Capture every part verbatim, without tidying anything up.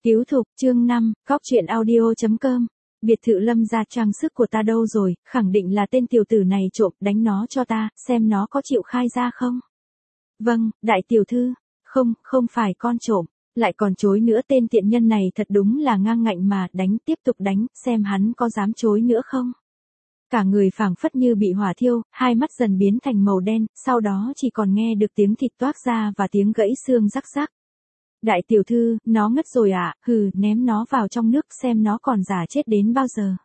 Tiếu Thục, chương năm, Cóc truyện audio chấm com. Biệt thự Lâm gia trang sức của ta đâu rồi, khẳng định là tên tiểu tử này trộm, đánh nó cho ta, xem nó có chịu khai ra không. Vâng, đại tiểu thư. Không, không phải con trộm, lại còn chối nữa, tên tiện nhân này thật đúng là ngang ngạnh mà, đánh, tiếp tục đánh, xem hắn có dám chối nữa không. Cả người phảng phất như bị hỏa thiêu, hai mắt dần biến thành màu đen, sau đó chỉ còn nghe được tiếng thịt toác ra và tiếng gãy xương rắc rắc. Đại tiểu thư, nó ngất rồi à, hừ, ném nó vào trong nước xem nó còn giả chết đến bao giờ.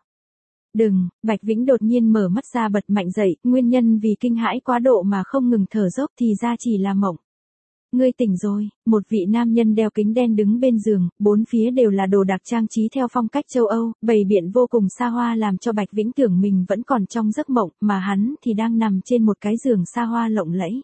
Đừng, Bạch Vĩnh đột nhiên mở mắt ra bật mạnh dậy, nguyên nhân vì kinh hãi quá độ mà không ngừng thở dốc thì ra chỉ là mộng. Ngươi tỉnh rồi, một vị nam nhân đeo kính đen đứng bên giường, bốn phía đều là đồ đạc trang trí theo phong cách châu Âu, bày biện vô cùng xa hoa làm cho Bạch Vĩnh tưởng mình vẫn còn trong giấc mộng, mà hắn thì đang nằm trên một cái giường xa hoa lộng lẫy.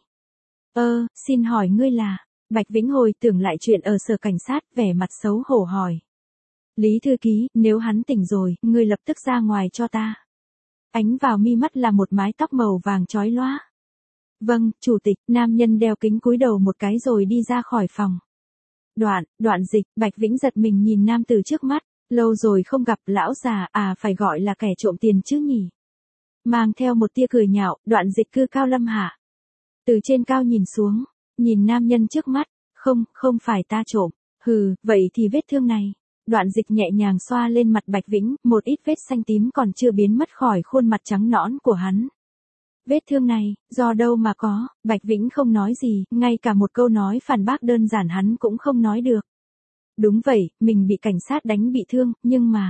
Ơ, xin hỏi ngươi là... Bạch Vĩnh hồi tưởng lại chuyện ở sở cảnh sát, vẻ mặt xấu hổ hỏi. Lý thư ký, nếu hắn tỉnh rồi, ngươi lập tức ra ngoài cho ta. Ánh vào mi mắt là một mái tóc màu vàng chói lóa. Vâng, chủ tịch, nam nhân đeo kính cúi đầu một cái rồi đi ra khỏi phòng. Đoạn, đoạn dịch, Bạch Vĩnh giật mình nhìn nam tử trước mắt, lâu rồi không gặp, lão già, à phải gọi là kẻ trộm tiền chứ nhỉ. Mang theo một tia cười nhạo, đoạn dịch cư cao lâm hạ. Từ trên cao nhìn xuống. Nhìn nam nhân trước mắt, không, không phải ta trộm, hừ, vậy thì vết thương này. Đoạn dịch nhẹ nhàng xoa lên mặt Bạch Vĩnh, một ít vết xanh tím còn chưa biến mất khỏi khuôn mặt trắng nõn của hắn. Vết thương này, do đâu mà có, Bạch Vĩnh không nói gì, ngay cả một câu nói phản bác đơn giản hắn cũng không nói được. Đúng vậy, mình bị cảnh sát đánh bị thương, nhưng mà...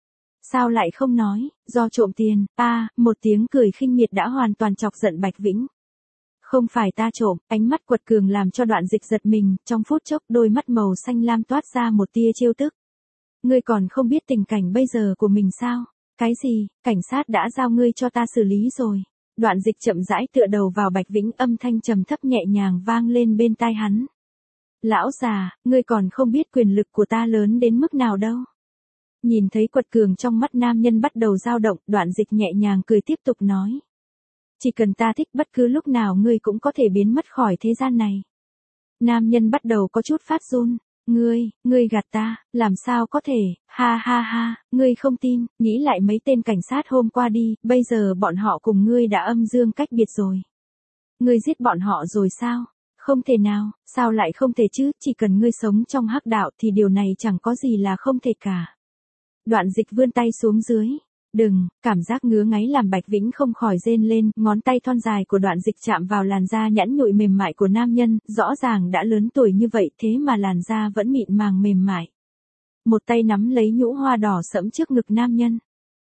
Sao lại không nói, do trộm tiền, ta, một tiếng cười khinh miệt đã hoàn toàn chọc giận Bạch Vĩnh. Không phải ta trộm, ánh mắt quật cường làm cho đoạn dịch giật mình, trong phút chốc đôi mắt màu xanh lam toát ra một tia trêu tức. Ngươi còn không biết tình cảnh bây giờ của mình sao? Cái gì, cảnh sát đã giao ngươi cho ta xử lý rồi. Đoạn dịch chậm rãi tựa đầu vào Bạch Vĩnh, âm thanh trầm thấp nhẹ nhàng vang lên bên tai hắn. Lão già, ngươi còn không biết quyền lực của ta lớn đến mức nào đâu. Nhìn thấy quật cường trong mắt nam nhân bắt đầu dao động, đoạn dịch nhẹ nhàng cười tiếp tục nói. Chỉ cần ta thích bất cứ lúc nào ngươi cũng có thể biến mất khỏi thế gian này. Nam nhân bắt đầu có chút phát run. Ngươi, ngươi gạt ta, làm sao có thể, ha ha ha, ngươi không tin, nghĩ lại mấy tên cảnh sát hôm qua đi, bây giờ bọn họ cùng ngươi đã âm dương cách biệt rồi. Ngươi giết bọn họ rồi sao? Không thể nào, sao lại không thể chứ, chỉ cần ngươi sống trong hắc đạo thì điều này chẳng có gì là không thể cả. Đoạn dịch vươn tay xuống dưới. Đừng, cảm giác ngứa ngáy làm Bạch Vĩnh không khỏi rên lên, ngón tay thon dài của đoạn dịch chạm vào làn da nhẵn nhụi mềm mại của nam nhân, rõ ràng đã lớn tuổi như vậy thế mà làn da vẫn mịn màng mềm mại. Một tay nắm lấy nhũ hoa đỏ sẫm trước ngực nam nhân.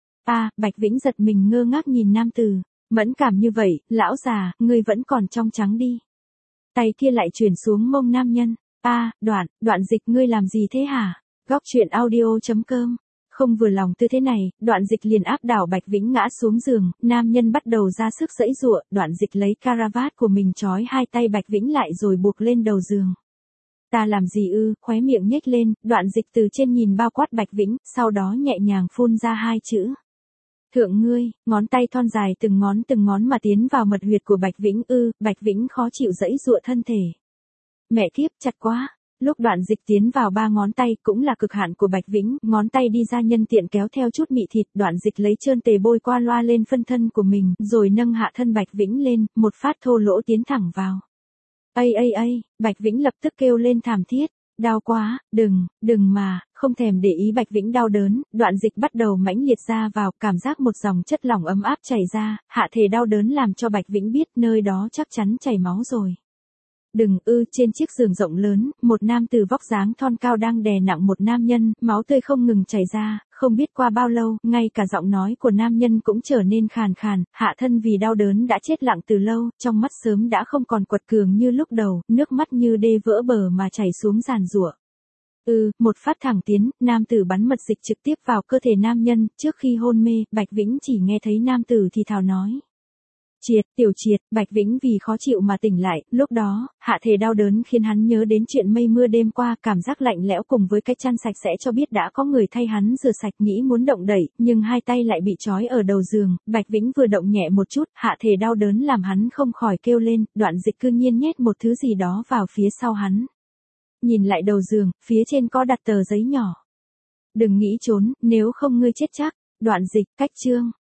À, Bạch Vĩnh giật mình ngơ ngác nhìn nam tử, mẫn cảm như vậy, lão già, ngươi vẫn còn trong trắng đi. Tay kia lại chuyển xuống mông nam nhân. À, đoạn, đoạn dịch ngươi làm gì thế hả? Góc truyện audio chấm com. Không vừa lòng tư thế này, đoạn dịch liền áp đảo Bạch Vĩnh ngã xuống giường, nam nhân bắt đầu ra sức giãy giụa, đoạn dịch lấy caravat của mình trói hai tay Bạch Vĩnh lại rồi buộc lên đầu giường. Ta làm gì ư, khóe miệng nhếch lên, đoạn dịch từ trên nhìn bao quát Bạch Vĩnh, sau đó nhẹ nhàng phun ra hai chữ. Thượng ngươi, ngón tay thon dài từng ngón từng ngón mà tiến vào mật huyệt của Bạch Vĩnh ư, Bạch Vĩnh khó chịu giãy giụa thân thể. Mẹ kiếp, chặt quá. Lúc đoạn dịch tiến vào ba ngón tay cũng là cực hạn của Bạch Vĩnh, ngón tay đi ra nhân tiện kéo theo chút mị thịt, đoạn dịch lấy trơn tề bôi qua loa lên phân thân của mình, rồi nâng hạ thân Bạch Vĩnh lên, một phát thô lỗ tiến thẳng vào. Ây ây ây, Bạch Vĩnh lập tức kêu lên thảm thiết, đau quá, đừng, đừng mà, không thèm để ý Bạch Vĩnh đau đớn, đoạn dịch bắt đầu mãnh liệt ra vào, cảm giác một dòng chất lỏng ấm áp chảy ra, hạ thể đau đớn làm cho Bạch Vĩnh biết nơi đó chắc chắn chảy máu rồi. Đừng ư, trên chiếc giường rộng lớn, một nam tử vóc dáng thon cao đang đè nặng một nam nhân, máu tươi không ngừng chảy ra, không biết qua bao lâu, ngay cả giọng nói của nam nhân cũng trở nên khàn khàn, hạ thân vì đau đớn đã chết lặng từ lâu, trong mắt sớm đã không còn quật cường như lúc đầu, nước mắt như đê vỡ bờ mà chảy xuống giàn giụa. Ừ, một phát thẳng tiến, nam tử bắn mật dịch trực tiếp vào cơ thể nam nhân, trước khi hôn mê, Bạch Vĩnh chỉ nghe thấy nam tử thì thào nói. Triệt, tiểu triệt, Bạch Vĩnh vì khó chịu mà tỉnh lại, lúc đó, hạ thể đau đớn khiến hắn nhớ đến chuyện mây mưa đêm qua, cảm giác lạnh lẽo cùng với cái chăn sạch sẽ cho biết đã có người thay hắn rửa sạch, nghĩ muốn động đẩy, nhưng hai tay lại bị trói ở đầu giường, Bạch Vĩnh vừa động nhẹ một chút, hạ thể đau đớn làm hắn không khỏi kêu lên, đoạn dịch cư nhiên nhét một thứ gì đó vào phía sau hắn. nhìn lại đầu giường, phía trên có đặt tờ giấy nhỏ. Đừng nghĩ trốn, nếu không ngươi chết chắc. Đoạn dịch, cách chương.